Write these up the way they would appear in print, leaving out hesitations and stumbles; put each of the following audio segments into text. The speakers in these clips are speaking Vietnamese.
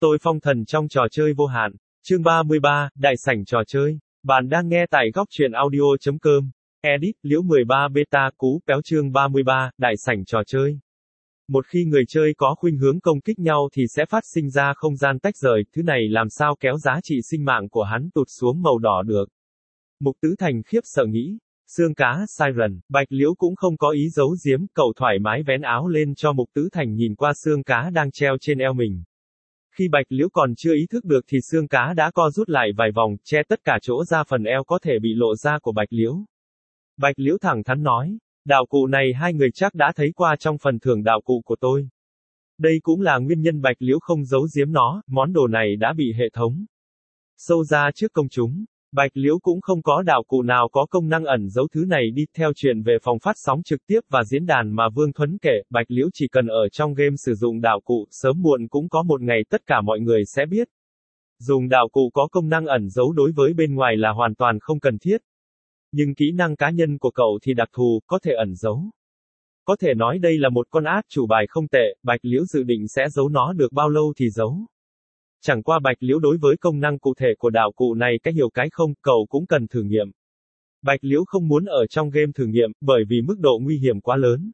Tôi phong thần trong trò chơi vô hạn. Chương 33, Đại sảnh trò chơi. Bạn đang nghe tại góc truyện audio.com. Edit, Liễu 13 Beta, Cú Péo chương 33, Đại sảnh trò chơi. Một khi người chơi có khuynh hướng công kích nhau thì sẽ phát sinh ra không gian tách rời, thứ này làm sao kéo giá trị sinh mạng của hắn tụt xuống màu đỏ được. Mục Tứ Thành khiếp sợ nghĩ. Xương cá, Siren, Bạch Liễu cũng không có ý giấu giếm, cậu thoải mái vén áo lên cho Mục Tứ Thành nhìn qua xương cá đang treo trên eo mình. Khi Bạch Liễu còn chưa ý thức được thì xương cá đã co rút lại vài vòng, che tất cả chỗ ra phần eo có thể bị lộ ra của Bạch Liễu. Bạch Liễu thẳng thắn nói, đạo cụ này hai người chắc đã thấy qua trong phần thưởng đạo cụ của tôi. Đây cũng là nguyên nhân Bạch Liễu không giấu giếm nó, món đồ này đã bị hệ thống sâu ra trước công chúng. Bạch Liễu cũng không có đạo cụ nào có công năng ẩn giấu thứ này đi. Theo chuyện về phòng phát sóng trực tiếp và diễn đàn mà Vương Thuấn kể, Bạch Liễu chỉ cần ở trong game sử dụng đạo cụ, sớm muộn cũng có một ngày tất cả mọi người sẽ biết. Dùng đạo cụ có công năng ẩn giấu đối với bên ngoài là hoàn toàn không cần thiết. Nhưng kỹ năng cá nhân của cậu thì đặc thù, có thể ẩn giấu. Có thể nói đây là một con át chủ bài không tệ, Bạch Liễu dự định sẽ giấu nó được bao lâu thì giấu. Chẳng qua Bạch Liễu đối với công năng cụ thể của đạo cụ này cái hiểu cái không, cậu cũng cần thử nghiệm. Bạch Liễu không muốn ở trong game thử nghiệm, bởi vì mức độ nguy hiểm quá lớn.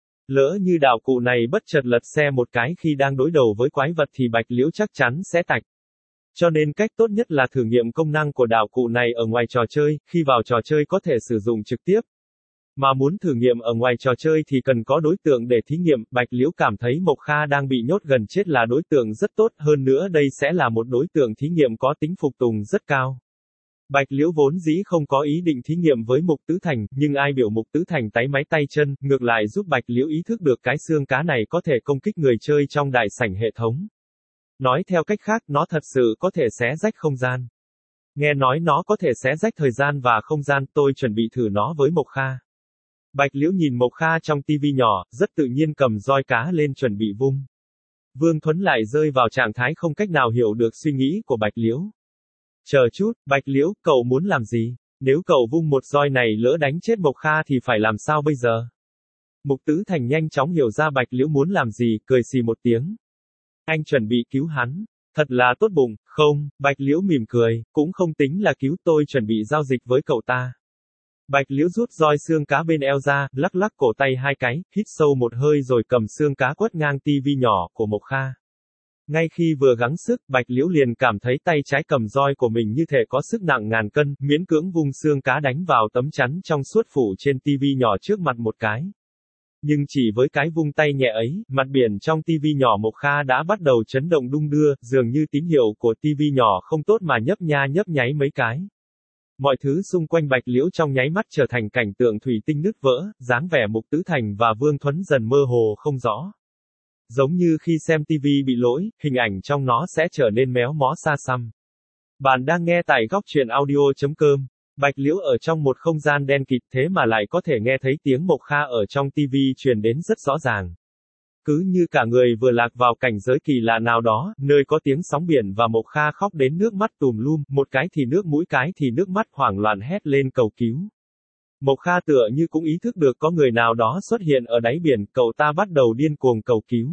Lỡ như đạo cụ này bất chợt lật xe một cái khi đang đối đầu với quái vật thì Bạch Liễu chắc chắn sẽ tạch. Cho nên cách tốt nhất là thử nghiệm công năng của đạo cụ này ở ngoài trò chơi, khi vào trò chơi có thể sử dụng trực tiếp. Mà muốn thử nghiệm ở ngoài trò chơi thì cần có đối tượng để thí nghiệm, Bạch Liễu cảm thấy Mộc Kha đang bị nhốt gần chết là đối tượng rất tốt, hơn nữa đây sẽ là một đối tượng thí nghiệm có tính phục tùng rất cao. Bạch Liễu vốn dĩ không có ý định thí nghiệm với Mục Tứ Thành, nhưng ai biểu Mục Tứ Thành táy máy tay chân, ngược lại giúp Bạch Liễu ý thức được cái xương cá này có thể công kích người chơi trong đại sảnh hệ thống. Nói theo cách khác, nó thật sự có thể xé rách không gian. Nghe nói nó có thể xé rách thời gian và không gian, tôi chuẩn bị thử nó với Mộc Kha. Bạch Liễu nhìn Mộc Kha trong tivi nhỏ, rất tự nhiên cầm roi cá lên chuẩn bị vung. Vương Thuấn lại rơi vào trạng thái không cách nào hiểu được suy nghĩ của Bạch Liễu. Chờ chút, Bạch Liễu, cậu muốn làm gì? Nếu cậu vung một roi này lỡ đánh chết Mộc Kha thì phải làm sao bây giờ? Mục Tứ Thành nhanh chóng hiểu ra Bạch Liễu muốn làm gì, cười xì một tiếng. Anh chuẩn bị cứu hắn. Thật là tốt bụng, không? Bạch Liễu mỉm cười, cũng không tính là cứu, tôi chuẩn bị giao dịch với cậu ta. Bạch Liễu rút roi xương cá bên eo ra, lắc lắc cổ tay hai cái, hít sâu một hơi rồi cầm xương cá quất ngang tivi nhỏ của Mộc Kha. Ngay khi vừa gắng sức, Bạch Liễu liền cảm thấy tay trái cầm roi của mình như thể có sức nặng ngàn cân, miễn cưỡng vung xương cá đánh vào tấm chắn trong suốt phủ trên tivi nhỏ trước mặt một cái. Nhưng chỉ với cái vung tay nhẹ ấy, mặt biển trong tivi nhỏ Mộc Kha đã bắt đầu chấn động đung đưa, dường như tín hiệu của tivi nhỏ không tốt mà nhấp nháy mấy cái. Mọi thứ xung quanh Bạch Liễu trong nháy mắt trở thành cảnh tượng thủy tinh nứt vỡ, dáng vẻ Mục Tứ Thành và Vương Thuấn dần mơ hồ không rõ. Giống như khi xem TV bị lỗi, hình ảnh trong nó sẽ trở nên méo mó xa xăm. Bạn đang nghe tại góc truyện audio.com. Bạch Liễu ở trong một không gian đen kịt thế mà lại có thể nghe thấy tiếng Mộc Kha ở trong TV truyền đến rất rõ ràng. Cứ như cả người vừa lạc vào cảnh giới kỳ lạ nào đó, nơi có tiếng sóng biển và Mộc Kha khóc đến nước mắt tùm lum, một cái thì nước mũi cái thì nước mắt, hoảng loạn hét lên cầu cứu. Mộc Kha tựa như cũng ý thức được có người nào đó xuất hiện ở đáy biển, cậu ta bắt đầu điên cuồng cầu cứu.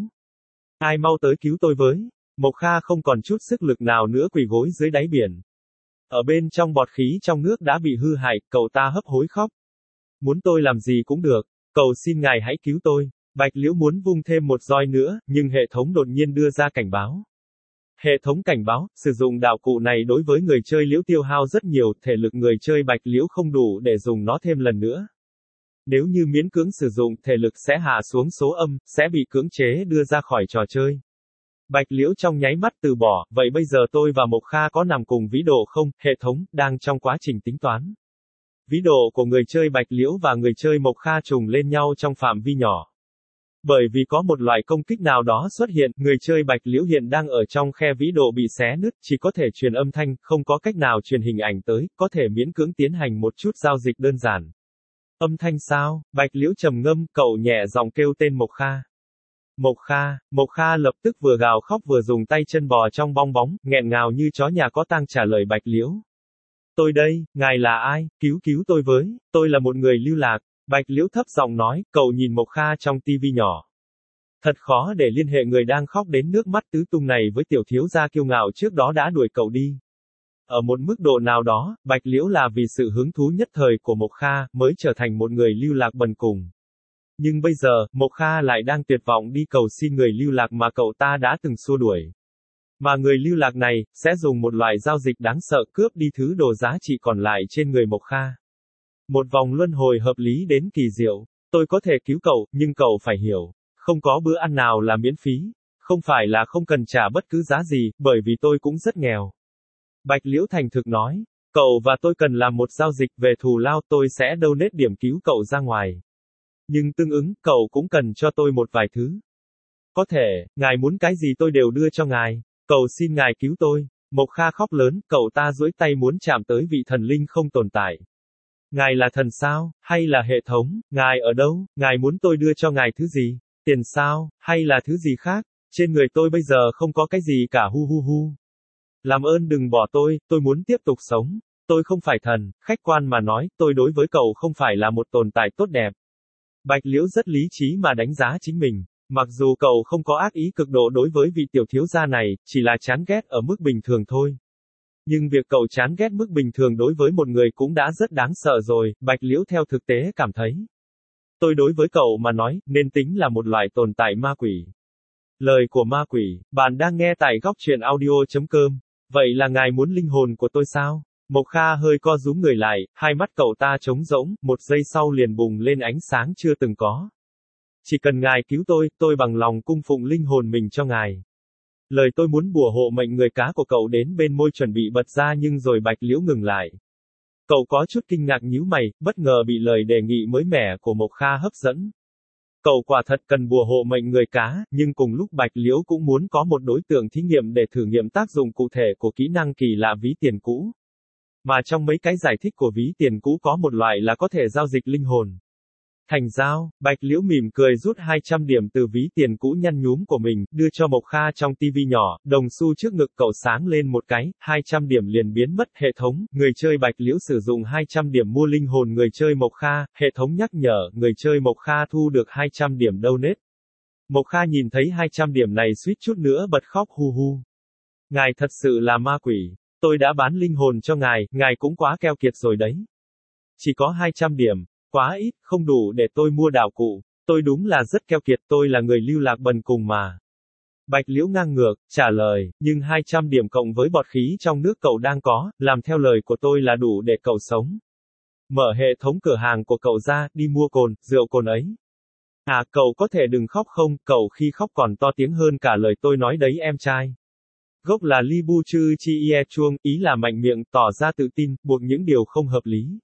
Ai mau tới cứu tôi với. Mộc Kha không còn chút sức lực nào nữa quỳ gối dưới đáy biển. Ở bên trong bọt khí trong nước đã bị hư hại, cậu ta hấp hối khóc. Muốn tôi làm gì cũng được, cầu xin ngài hãy cứu tôi. Bạch Liễu muốn vung thêm một roi nữa, nhưng hệ thống đột nhiên đưa ra cảnh báo. Hệ thống cảnh báo, sử dụng đạo cụ này đối với người chơi Liễu tiêu hao rất nhiều, thể lực người chơi Bạch Liễu không đủ để dùng nó thêm lần nữa. Nếu như miễn cưỡng sử dụng, thể lực sẽ hạ xuống số âm, sẽ bị cưỡng chế đưa ra khỏi trò chơi. Bạch Liễu trong nháy mắt từ bỏ, vậy bây giờ tôi và Mộc Kha có nằm cùng vĩ độ không? Hệ thống đang trong quá trình tính toán. Vĩ độ của người chơi Bạch Liễu và người chơi Mộc Kha trùng lên nhau trong phạm vi nhỏ. Bởi vì có một loại công kích nào đó xuất hiện, người chơi Bạch Liễu hiện đang ở trong khe vĩ độ bị xé nứt, chỉ có thể truyền âm thanh, không có cách nào truyền hình ảnh tới, có thể miễn cưỡng tiến hành một chút giao dịch đơn giản. Âm thanh sao? Bạch Liễu trầm ngâm, cậu nhẹ giọng kêu tên Mộc Kha. Mộc Kha lập tức vừa gào khóc vừa dùng tay chân bò trong bong bóng, nghẹn ngào như chó nhà có tang trả lời Bạch Liễu. Tôi đây, ngài là ai? Cứu tôi với, tôi là một người lưu lạc. Bạch Liễu thấp giọng nói, cậu nhìn Mộc Kha trong tivi nhỏ. Thật khó để liên hệ người đang khóc đến nước mắt tứ tung này với tiểu thiếu gia kiêu ngạo trước đó đã đuổi cậu đi. Ở một mức độ nào đó, Bạch Liễu là vì sự hứng thú nhất thời của Mộc Kha, mới trở thành một người lưu lạc bần cùng. Nhưng bây giờ, Mộc Kha lại đang tuyệt vọng đi cầu xin người lưu lạc mà cậu ta đã từng xua đuổi. Mà người lưu lạc này, sẽ dùng một loại giao dịch đáng sợ cướp đi thứ đồ giá trị còn lại trên người Mộc Kha. Một vòng luân hồi hợp lý đến kỳ diệu. Tôi có thể cứu cậu, nhưng cậu phải hiểu. Không có bữa ăn nào là miễn phí. Không phải là không cần trả bất cứ giá gì, bởi vì tôi cũng rất nghèo. Bạch Liễu thành thực nói. Cậu và tôi cần làm một giao dịch về thù lao, tôi sẽ donate điểm cứu cậu ra ngoài. Nhưng tương ứng, cậu cũng cần cho tôi một vài thứ. Có thể, ngài muốn cái gì tôi đều đưa cho ngài. Cầu xin ngài cứu tôi. Mộc Kha khóc lớn, cậu ta duỗi tay muốn chạm tới vị thần linh không tồn tại. Ngài là thần sao, hay là hệ thống, ngài ở đâu, ngài muốn tôi đưa cho ngài thứ gì? Tiền sao, hay là thứ gì khác? Trên người tôi bây giờ không có cái gì cả hu hu hu. Làm ơn đừng bỏ tôi muốn tiếp tục sống. Tôi không phải thần, khách quan mà nói, tôi đối với cậu không phải là một tồn tại tốt đẹp. Bạch Liễu rất lý trí mà đánh giá chính mình. Mặc dù cậu không có ác ý cực độ đối với vị tiểu thiếu gia này, chỉ là chán ghét ở mức bình thường thôi. Nhưng việc cậu chán ghét mức bình thường đối với một người cũng đã rất đáng sợ rồi, Bạch Liễu theo thực tế cảm thấy. Tôi đối với cậu mà nói, nên tính là một loại tồn tại ma quỷ. Lời của ma quỷ, bạn đang nghe tại góc truyện audio.com. Vậy là ngài muốn linh hồn của tôi sao? Mộc Kha hơi co rúm người lại, hai mắt cậu ta trống rỗng, một giây sau liền bùng lên ánh sáng chưa từng có. Chỉ cần ngài cứu tôi bằng lòng cung phụng linh hồn mình cho ngài. Lời tôi muốn bùa hộ mệnh người cá của cậu đến bên môi chuẩn bị bật ra nhưng rồi Bạch Liễu ngừng lại. Cậu có chút kinh ngạc nhíu mày, bất ngờ bị lời đề nghị mới mẻ của Mộc Kha hấp dẫn. Cậu quả thật cần bùa hộ mệnh người cá, nhưng cùng lúc Bạch Liễu cũng muốn có một đối tượng thí nghiệm để thử nghiệm tác dụng cụ thể của kỹ năng kỳ lạ ví tiền cũ. Mà trong mấy cái giải thích của ví tiền cũ có một loại là có thể giao dịch linh hồn. Thành giao, Bạch Liễu mỉm cười rút 200 điểm từ ví tiền cũ nhăn nhúm của mình, đưa cho Mộc Kha trong tivi nhỏ, đồng xu trước ngực cậu sáng lên một cái, 200 điểm liền biến mất, hệ thống, người chơi Bạch Liễu sử dụng 200 điểm mua linh hồn người chơi Mộc Kha, hệ thống nhắc nhở, người chơi Mộc Kha thu được 200 điểm donate. Mộc Kha nhìn thấy 200 điểm này suýt chút nữa bật khóc hu hu. Ngài thật sự là ma quỷ, tôi đã bán linh hồn cho ngài cũng quá keo kiệt rồi đấy. Chỉ có 200 điểm. Quá ít, không đủ để tôi mua đạo cụ. Tôi đúng là rất keo kiệt, tôi là người lưu lạc bần cùng mà. Bạch Liễu ngang ngược, trả lời, nhưng 200 điểm cộng với bọt khí trong nước cậu đang có, làm theo lời của tôi là đủ để cậu sống. Mở hệ thống cửa hàng của cậu ra, đi mua cồn, rượu cồn ấy. À, cậu có thể đừng khóc không, cậu khi khóc còn to tiếng hơn cả lời tôi nói đấy em trai. Gốc là Libu chư chi ie chuông, ý là mạnh miệng, tỏ ra tự tin, buộc những điều không hợp lý.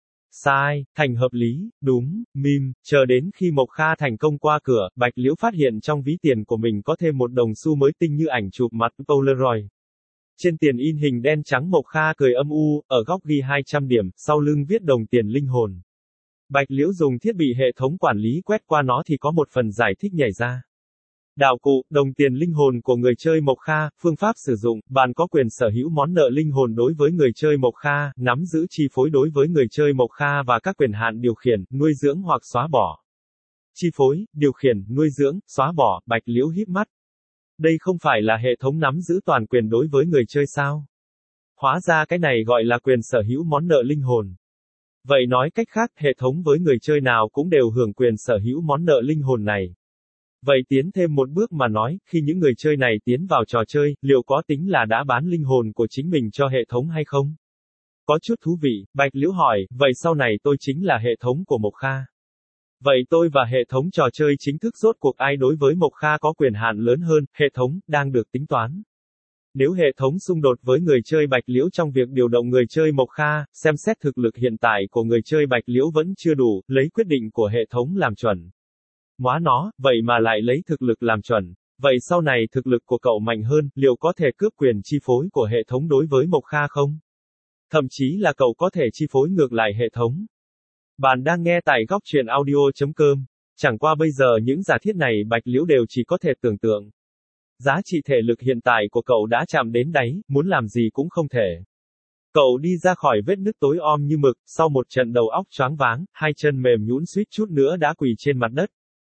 Sai, thành hợp lý, đúng, meme, chờ đến khi Mộc Kha thành công qua cửa, Bạch Liễu phát hiện trong ví tiền của mình có thêm một đồng xu mới tinh như ảnh chụp mặt Polaroid. Trên tiền in hình đen trắng Mộc Kha cười âm u, ở góc ghi 200 điểm, sau lưng viết đồng tiền linh hồn. Bạch Liễu dùng thiết bị hệ thống quản lý quét qua nó thì có một phần giải thích nhảy ra. Đạo cụ, đồng tiền linh hồn của người chơi Mộc Kha, phương pháp sử dụng, bạn có quyền sở hữu món nợ linh hồn đối với người chơi Mộc Kha, nắm giữ chi phối đối với người chơi Mộc Kha và các quyền hạn điều khiển, nuôi dưỡng hoặc xóa bỏ. Chi phối, điều khiển, nuôi dưỡng, xóa bỏ, Bạch Liễu híp mắt. Đây không phải là hệ thống nắm giữ toàn quyền đối với người chơi sao? Hóa ra cái này gọi là quyền sở hữu món nợ linh hồn. Vậy nói cách khác, hệ thống với người chơi nào cũng đều hưởng quyền sở hữu món nợ linh hồn này. Vậy tiến thêm một bước mà nói, khi những người chơi này tiến vào trò chơi, liệu có tính là đã bán linh hồn của chính mình cho hệ thống hay không? Có chút thú vị, Bạch Liễu hỏi, vậy sau này tôi chính là hệ thống của Mộc Kha. Vậy tôi và hệ thống trò chơi chính thức rốt cuộc ai đối với Mộc Kha có quyền hạn lớn hơn, hệ thống, đang được tính toán. Nếu hệ thống xung đột với người chơi Bạch Liễu trong việc điều động người chơi Mộc Kha, xem xét thực lực hiện tại của người chơi Bạch Liễu vẫn chưa đủ, lấy quyết định của hệ thống làm chuẩn. Móa nó, vậy mà lại lấy thực lực làm chuẩn. Vậy sau này thực lực của cậu mạnh hơn, liệu có thể cướp quyền chi phối của hệ thống đối với Mộc Kha không? Thậm chí là cậu có thể chi phối ngược lại hệ thống. Bạn đang nghe tại góc truyện audio.com. Chẳng qua bây giờ những giả thiết này Bạch Liễu đều chỉ có thể tưởng tượng. Giá trị thể lực hiện tại của cậu đã chạm đến đáy, muốn làm gì cũng không thể. Cậu đi ra khỏi vết nứt tối om như mực, sau một trận đầu óc choáng váng, hai chân mềm nhũn suýt chút nữa đã quỳ trên mặt đất.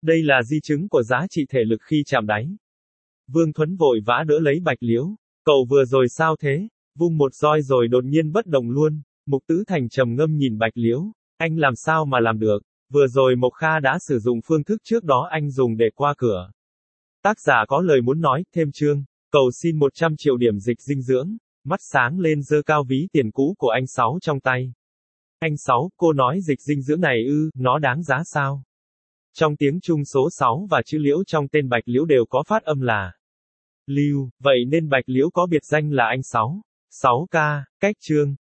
Đây là di chứng của giá trị thể lực khi chạm đáy. Vương Thuấn vội vã đỡ lấy Bạch Liễu. Cậu vừa rồi sao thế? Vung một roi rồi đột nhiên bất động luôn. Mục Tứ Thành trầm ngâm nhìn Bạch Liễu. Anh làm sao mà làm được? Vừa rồi Mộc Kha đã sử dụng phương thức trước đó anh dùng để qua cửa. Tác giả có lời muốn nói, thêm chương. Cầu xin 100 triệu điểm dịch dinh dưỡng. Mắt sáng lên giơ cao ví tiền cũ của anh Sáu trong tay. Anh Sáu, cô nói dịch dinh dưỡng này nó đáng giá sao? Trong tiếng Trung số 6 và chữ Liễu trong tên Bạch Liễu đều có phát âm là Lưu, vậy nên Bạch Liễu có biệt danh là anh Sáu. 6K, cách chương.